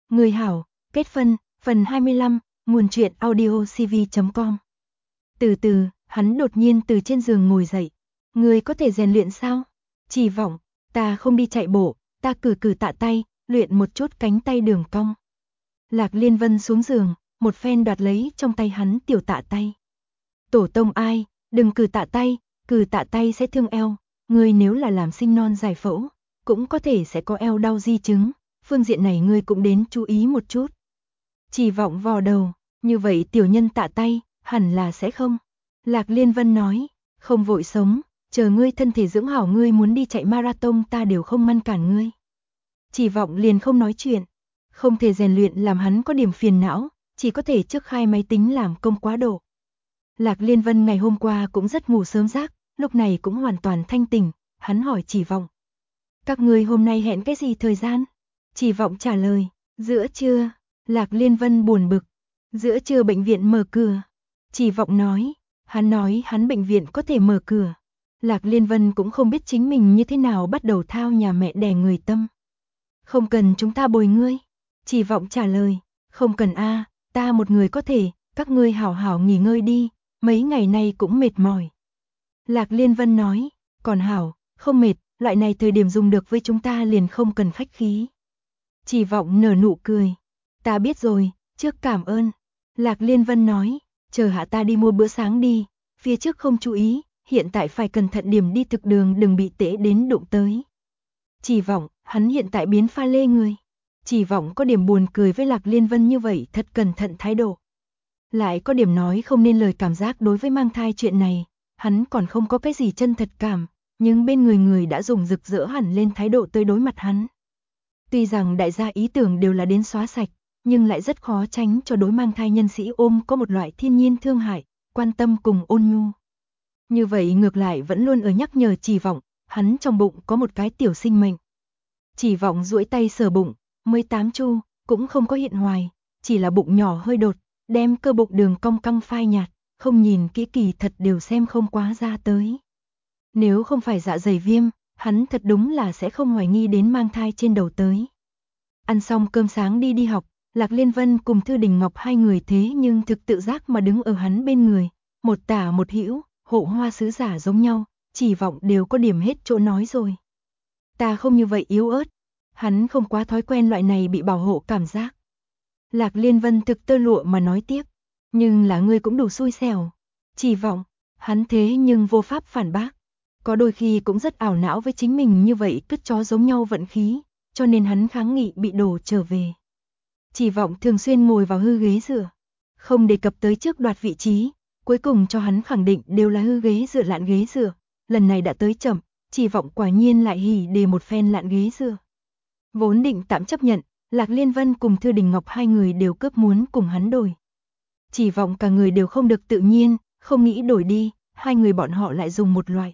Người hảo, kết phân, phần 25, nguồn truyện audio cv.com. Từ từ, hắn đột nhiên từ trên giường ngồi dậy. Người có thể rèn luyện sao? Chỉ vọng, ta không đi chạy bộ, ta cử tạ tay, luyện một chút cánh tay đường cong. Lạc Liên Vân xuống giường, một phen đoạt lấy trong tay hắn tiểu tạ tay. Tổ tông ai, đừng cử tạ tay sẽ thương eo, ngươi nếu là làm sinh non giải phẫu, cũng có thể sẽ có eo đau di chứng, phương diện này ngươi cũng đến chú ý một chút. Chỉ vọng vò đầu, như vậy tiểu nhân tạ tay, hẳn là sẽ không. Lạc Liên Vân nói, không vội sống, chờ ngươi thân thể dưỡng hảo, ngươi muốn đi chạy marathon ta đều không ngăn cản ngươi. Chỉ vọng liền không nói chuyện, không thể rèn luyện làm hắn có điểm phiền não, chỉ có thể trước khai máy tính làm công quá độ. Lạc Liên Vân ngày hôm qua cũng rất ngủ sớm giấc, lúc này cũng hoàn toàn thanh tỉnh, hắn hỏi Chỉ vọng. Các ngươi hôm nay hẹn cái gì thời gian? Chỉ vọng trả lời, giữa trưa. Lạc Liên Vân buồn bực, giữa trưa bệnh viện mở cửa. Chỉ vọng nói hắn bệnh viện có thể mở cửa. Lạc Liên Vân cũng không biết chính mình như thế nào bắt đầu thao nhà mẹ đẻ người tâm. Không cần chúng ta bồi ngươi. Chỉ vọng trả lời, không cần a, ta một người có thể, các ngươi hảo hảo nghỉ ngơi đi, mấy ngày nay cũng mệt mỏi. Lạc Liên Vân nói, còn hảo, không mệt, loại này thời điểm dùng được với chúng ta liền không cần khách khí. Chỉ vọng nở nụ cười, ta biết rồi, trước cảm ơn. Lạc Liên Vân nói, chờ hạ ta đi mua bữa sáng đi, phía trước không chú ý, hiện tại phải cẩn thận điểm đi thực đường đừng bị tễ đến đụng tới. Chỉ vọng, hắn hiện tại biến pha lê người. Chỉ vọng có điểm buồn cười với Lạc Liên Vân như vậy thật cẩn thận thái độ. Lại có điểm nói không nên lời cảm giác đối với mang thai chuyện này, hắn còn không có cái gì chân thật cảm, nhưng bên người đã dùng rực rỡ hẳn lên thái độ tới đối mặt hắn. Tuy rằng đại gia ý tưởng đều là đến xóa sạch, nhưng lại rất khó tránh cho đối mang thai nhân sĩ ôm có một loại thiên nhiên thương hại, quan tâm cùng ôn nhu. Như vậy ngược lại vẫn luôn ở nhắc nhở Chỉ vọng, hắn trong bụng có một cái tiểu sinh mệnh. Chỉ vọng duỗi tay sờ bụng, 18 chu, cũng không có hiện hoài, chỉ là bụng nhỏ hơi đột, đem cơ bụng đường cong căng phai nhạt, không nhìn kỹ kỳ thật đều xem không quá ra tới. Nếu không phải dạ dày viêm, hắn thật đúng là sẽ không hoài nghi đến mang thai trên đầu tới. Ăn xong cơm sáng đi học, Lạc Liên Vân cùng Thư Đình Ngọc hai người thế nhưng thực tự giác mà đứng ở hắn bên người, một tả một hữu, hộ hoa sứ giả giống nhau, Chỉ vọng đều có điểm hết chỗ nói rồi. Ta không như vậy yếu ớt, hắn không quá thói quen loại này bị bảo hộ cảm giác. Lạc Liên Vân thực tơ lụa mà nói tiếp, nhưng là ngươi cũng đủ xui xẻo. Chỉ vọng, hắn thế nhưng vô pháp phản bác. Có đôi khi cũng rất ảo não với chính mình như vậy cứt chó giống nhau vận khí, cho nên hắn kháng nghị bị đổ trở về. Chỉ vọng thường xuyên ngồi vào hư ghế dựa, không đề cập tới trước đoạt vị trí, cuối cùng cho hắn khẳng định đều là hư ghế dựa lạn ghế dựa, lần này đã tới chậm, Chỉ vọng quả nhiên lại hỉ đề một phen lạn ghế dựa. Vốn định tạm chấp nhận, Lạc Liên Vân cùng Thư Đình Ngọc hai người đều cướp muốn cùng hắn đổi. Chỉ vọng cả người đều không được tự nhiên, không nghĩ đổi đi, hai người bọn họ lại dùng một loại.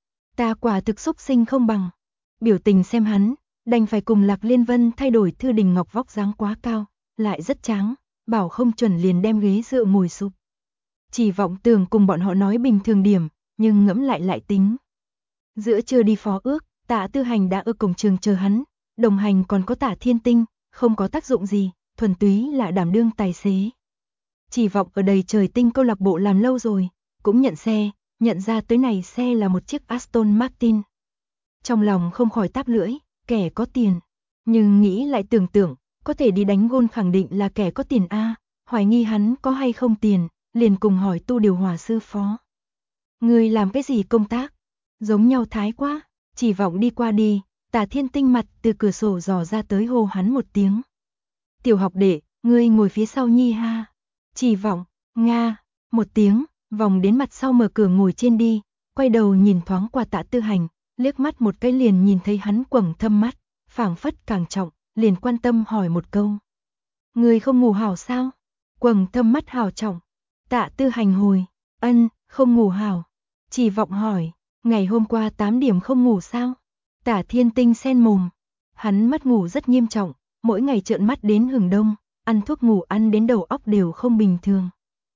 Ta quả thực xúc sinh không bằng. Biểu tình xem hắn, đành phải cùng Lạc Liên Vân thay đổi. Thư Đình Ngọc vóc dáng quá cao, lại rất trắng, bảo không chuẩn liền đem ghế dựa ngồi sụp. Chỉ vọng tưởng cùng bọn họ nói bình thường điểm, nhưng ngẫm lại tính. Giữa trưa đi phó ước, Tạ Tư Hành đã ở cổng trường chờ hắn, đồng hành còn có Tạ Thiên Tinh, không có tác dụng gì, thuần túy là đảm đương tài xế. Chỉ vọng ở đầy trời tinh câu lạc bộ làm lâu rồi, cũng nhận xe, nhận ra tới này xe là một chiếc Aston Martin. Trong lòng không khỏi táp lưỡi, kẻ có tiền. Nhưng nghĩ lại tưởng, có thể đi đánh gôn khẳng định là kẻ có tiền a, hoài nghi hắn có hay không tiền, liền cùng hỏi tu điều hòa sư phó. Người làm cái gì công tác? Giống nhau thái quá, Chỉ vọng đi qua đi, Tạ Thiên Tinh mặt từ cửa sổ dò ra tới hô hắn một tiếng. Tiểu học đệ, ngươi ngồi phía sau nhi ha. Chỉ vọng, nga, một tiếng, vòng đến mặt sau mở cửa ngồi trên đi, quay đầu nhìn thoáng qua Tạ Tư Hành, liếc mắt một cái liền nhìn thấy hắn quầng thâm mắt, phảng phất càng trọng, liền quan tâm hỏi một câu. Ngươi không ngủ hảo sao? Quầng thâm mắt hảo trọng. Tạ Tư Hành hồi, ân, không ngủ hảo. Chỉ vọng hỏi, ngày hôm qua 8 điểm không ngủ sao? Tạ Thiên Tinh sen mồm, hắn mất ngủ rất nghiêm trọng, mỗi ngày trợn mắt đến hừng đông, ăn thuốc ngủ ăn đến đầu óc đều không bình thường.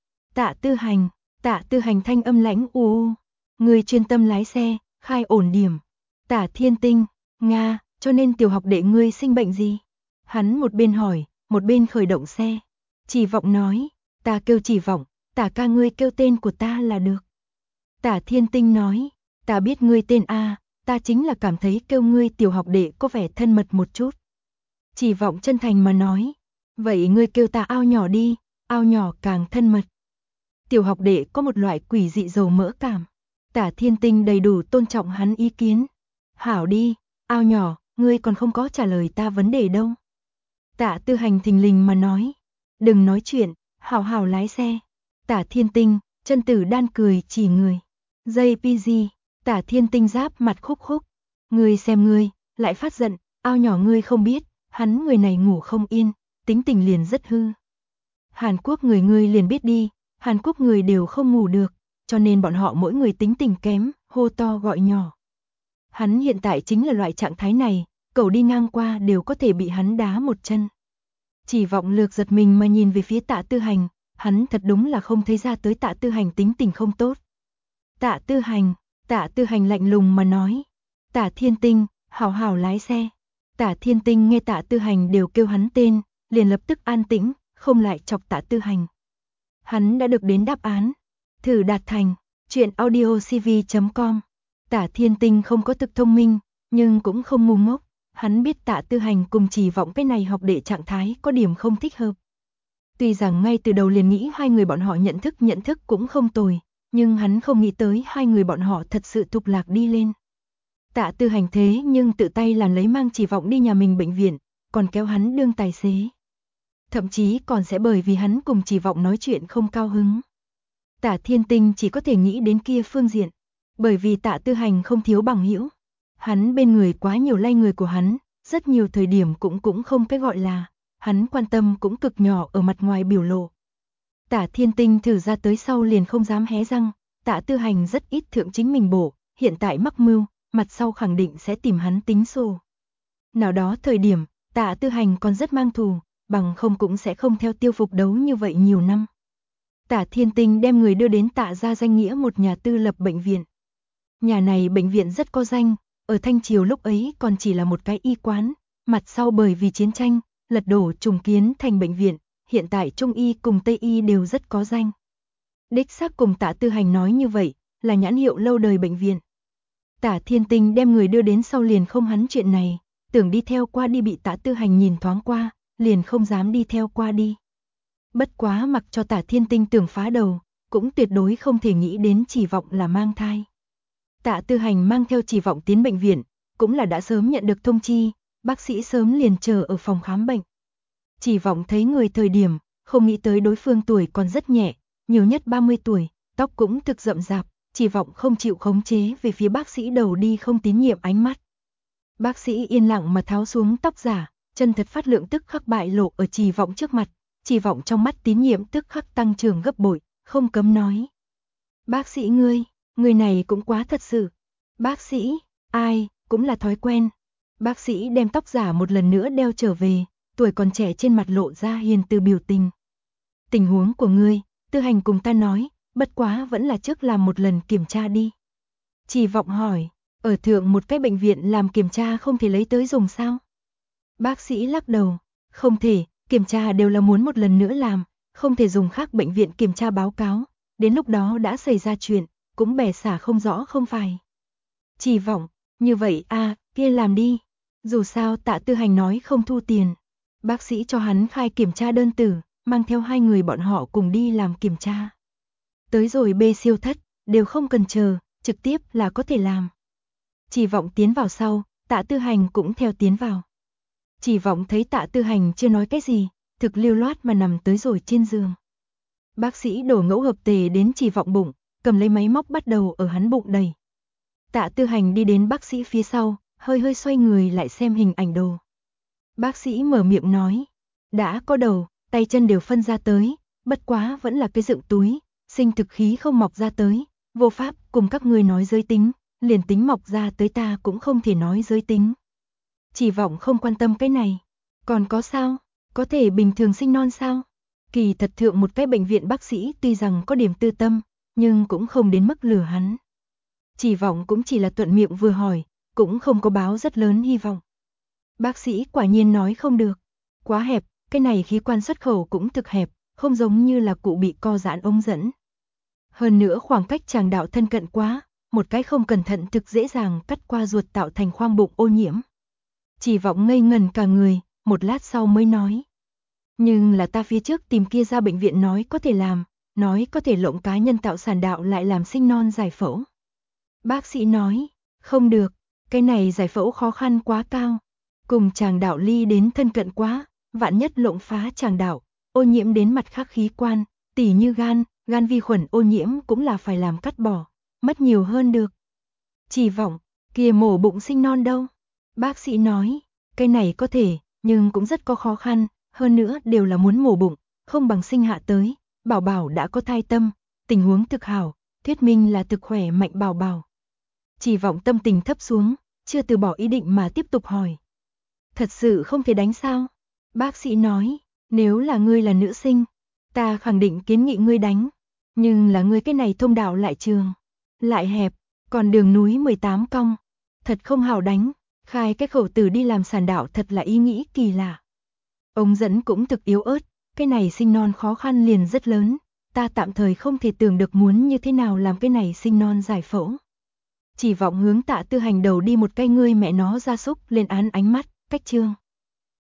Tạ Tư Hành thanh âm lãnh u, người chuyên tâm lái xe, khai ổn điểm. Tạ Thiên Tinh, nga, cho nên tiểu học đệ ngươi sinh bệnh gì? Hắn một bên hỏi, một bên khởi động xe. Chỉ Vọng nói, ta kêu Chỉ Vọng, Tả ca ngươi kêu tên của ta là được. Tả Thiên Tinh nói, ta biết ngươi tên A, ta chính là cảm thấy kêu ngươi tiểu học đệ có vẻ thân mật một chút. Chỉ Vọng chân thành mà nói, vậy ngươi kêu ta Ao nhỏ đi, Ao nhỏ càng thân mật. Tiểu học đệ có một loại quỷ dị dầu mỡ cảm. Tả Thiên Tinh đầy đủ tôn trọng hắn ý kiến. Hảo đi, Ao nhỏ, ngươi còn không có trả lời ta vấn đề đâu. Tạ Tư Hành thình lình mà nói, đừng nói chuyện, hảo hảo lái xe. Tả Thiên Tinh, chân tử đan cười chỉ người. JPG, Tả Thiên Tinh giáp mặt khúc khúc. Ngươi xem ngươi, lại phát giận, Ao nhỏ ngươi không biết, hắn người này ngủ không yên, tính tình liền rất hư. Hàn Quốc người ngươi liền biết đi, Hàn Quốc người đều không ngủ được, cho nên bọn họ mỗi người tính tình kém, hô to gọi nhỏ. Hắn hiện tại chính là loại trạng thái này, cậu đi ngang qua đều có thể bị hắn đá một chân. Chỉ Vọng lược giật mình mà nhìn về phía Tạ Tư Hành, hắn thật đúng là không thấy ra tới Tạ Tư Hành tính tình không tốt. Tạ Tư Hành lạnh lùng mà nói, Tả Thiên Tinh, hảo hảo lái xe. Tả Thiên Tinh nghe Tạ Tư Hành đều kêu hắn tên, liền lập tức an tĩnh, không lại chọc Tạ Tư Hành. Hắn đã được đến đáp án. Thử đạt thành, truyện audiocv.com. Tả Thiên Tinh không có thực thông minh, nhưng cũng không ngu ngốc. Hắn biết Tạ Tư Hành cùng Chỉ Vọng cái này học đệ trạng thái có điểm không thích hợp. Tuy rằng ngay từ đầu liền nghĩ hai người bọn họ nhận thức cũng không tồi, nhưng hắn không nghĩ tới hai người bọn họ thật sự tục lạc đi lên. Tạ Tư Hành thế nhưng tự tay làm lấy mang Chỉ Vọng đi nhà mình bệnh viện, còn kéo hắn đương tài xế. Thậm chí còn sẽ bởi vì hắn cùng Chỉ Vọng nói chuyện không cao hứng. Tả Thiên Tinh chỉ có thể nghĩ đến kia phương diện, bởi vì Tạ Tư Hành không thiếu bằng hữu. Hắn bên người quá nhiều lay người của hắn, rất nhiều thời điểm cũng không cái gọi là, hắn quan tâm cũng cực nhỏ ở mặt ngoài biểu lộ. Tả Thiên Tinh thử ra tới sau liền không dám hé răng, Tạ Tư Hành rất ít thượng chính mình bổ, hiện tại mắc mưu, mặt sau khẳng định sẽ tìm hắn tính sổ. Nào đó thời điểm, Tạ Tư Hành còn rất mang thù, bằng không cũng sẽ không theo Tiêu Phục đấu như vậy nhiều năm. Tả Thiên Tinh đem người đưa đến Tạ gia danh nghĩa một nhà tư lập bệnh viện. Nhà này bệnh viện rất có danh, ở Thanh Triều lúc ấy còn chỉ là một cái y quán, mặt sau bởi vì chiến tranh, lật đổ trùng kiến thành bệnh viện, hiện tại Trung y cùng Tây y đều rất có danh. Đích xác cùng Tạ Tư Hành nói như vậy, là nhãn hiệu lâu đời bệnh viện. Tả Thiên Tinh đem người đưa đến sau liền không hắn chuyện này, tưởng đi theo qua đi bị Tạ Tư Hành nhìn thoáng qua, liền không dám đi theo qua đi. Bất quá mặc cho Tả Thiên Tinh tưởng phá đầu, cũng tuyệt đối không thể nghĩ đến Chỉ Vọng là mang thai. Tạ Tư Hành mang theo Chỉ Vọng tiến bệnh viện, cũng là đã sớm nhận được thông chi, bác sĩ sớm liền chờ ở phòng khám bệnh. Chỉ Vọng thấy người thời điểm, không nghĩ tới đối phương tuổi còn rất nhẹ, nhiều nhất 30 tuổi, tóc cũng thực rậm rạp, Chỉ Vọng không chịu khống chế về phía bác sĩ đầu đi không tín nhiệm ánh mắt. Bác sĩ yên lặng mà tháo xuống tóc giả, chân thật phát lượng tức khắc bại lộ ở Chỉ Vọng trước mặt, Chỉ Vọng trong mắt tín nhiệm tức khắc tăng trưởng gấp bội, không cấm nói. Bác sĩ người này cũng quá thật sự. Bác sĩ, ai, cũng là thói quen. Bác sĩ đem tóc giả một lần nữa đeo trở về, tuổi còn trẻ trên mặt lộ ra hiền từ biểu tình. Tình huống của ngươi, Tư Hành cùng ta nói, bất quá vẫn là trước làm một lần kiểm tra đi. Chỉ Vọng hỏi, ở thượng một cái bệnh viện làm kiểm tra không thể lấy tới dùng sao? Bác sĩ lắc đầu, không thể, kiểm tra đều là muốn một lần nữa làm, không thể dùng khác bệnh viện kiểm tra báo cáo, đến lúc đó đã xảy ra chuyện, cũng bẻ xả không rõ không phải. Chỉ Vọng, như vậy kia làm đi. Dù sao Tạ Tư Hành nói không thu tiền. Bác sĩ cho hắn khai kiểm tra đơn tử, mang theo hai người bọn họ cùng đi làm kiểm tra. Tới rồi B siêu thất, đều không cần chờ, trực tiếp là có thể làm. Chỉ Vọng tiến vào sau, Tạ Tư Hành cũng theo tiến vào. Chỉ Vọng thấy Tạ Tư Hành chưa nói cái gì, thực lưu loát mà nằm tới rồi trên giường. Bác sĩ đổ ngẫu hợp tề đến Chỉ Vọng bụng, cầm lấy máy móc bắt đầu ở hắn bụng đầy. Tạ Tư Hành đi đến bác sĩ phía sau, hơi xoay người lại xem hình ảnh đồ. Bác sĩ mở miệng nói, đã có đầu, tay chân đều phân ra tới, bất quá vẫn là cái dựng túi, sinh thực khí không mọc ra tới, vô pháp cùng các ngươi nói giới tính, liền tính mọc ra tới ta cũng không thể nói giới tính. Chỉ Vọng không quan tâm cái này, còn có sao, có thể bình thường sinh non sao? Kỳ thật thượng một cái bệnh viện bác sĩ tuy rằng có điểm tư tâm, nhưng cũng không đến mức lừa hắn. Chỉ Vọng cũng chỉ là thuận miệng vừa hỏi, cũng không có báo rất lớn hy vọng. Bác sĩ quả nhiên nói không được, quá hẹp, cái này khí quan xuất khẩu cũng thực hẹp, không giống như là cụ bị co giãn ống dẫn. Hơn nữa khoảng cách tràng đạo thân cận quá, một cái không cẩn thận thực dễ dàng cắt qua ruột tạo thành khoang bụng ô nhiễm. Chỉ Vọng ngây ngần cả người, một lát sau mới nói. Nhưng là ta phía trước tìm kia ra bệnh viện nói có thể làm, nói có thể lộng cá nhân tạo sản đạo lại làm sinh non giải phẫu. Bác sĩ nói, không được, cái này giải phẫu khó khăn quá cao, cùng tràng đạo ly đến thân cận quá, vạn nhất lộng phá tràng đạo, ô nhiễm đến mặt khác khí quan, tỉ như gan vi khuẩn ô nhiễm cũng là phải làm cắt bỏ, mất nhiều hơn được. Chỉ Vọng, kia mổ bụng sinh non đâu? Bác sĩ nói, cái này có thể, nhưng cũng rất có khó khăn, hơn nữa đều là muốn mổ bụng, không bằng sinh hạ tới, bảo bảo đã có thai tâm, tình huống thực hảo, thuyết minh là thực khỏe mạnh bảo bảo. Chỉ Vọng tâm tình thấp xuống, chưa từ bỏ ý định mà tiếp tục hỏi. Thật sự không thể đánh sao? Bác sĩ nói, nếu là ngươi là nữ sinh, ta khẳng định kiến nghị ngươi đánh, nhưng là ngươi cái này thông đạo lại trường, lại hẹp, còn đường núi 18 cong, thật không hảo đánh, khai cái khẩu tử đi làm sản đạo thật là ý nghĩ kỳ lạ. Ống dẫn cũng thực yếu ớt, cái này sinh non khó khăn liền rất lớn, ta tạm thời không thể tưởng được muốn như thế nào làm cái này sinh non giải phẫu. Chỉ Vọng hướng Tạ Tư Hành đầu đi một cái ngươi mẹ nó gia súc lên án ánh mắt, cách trương.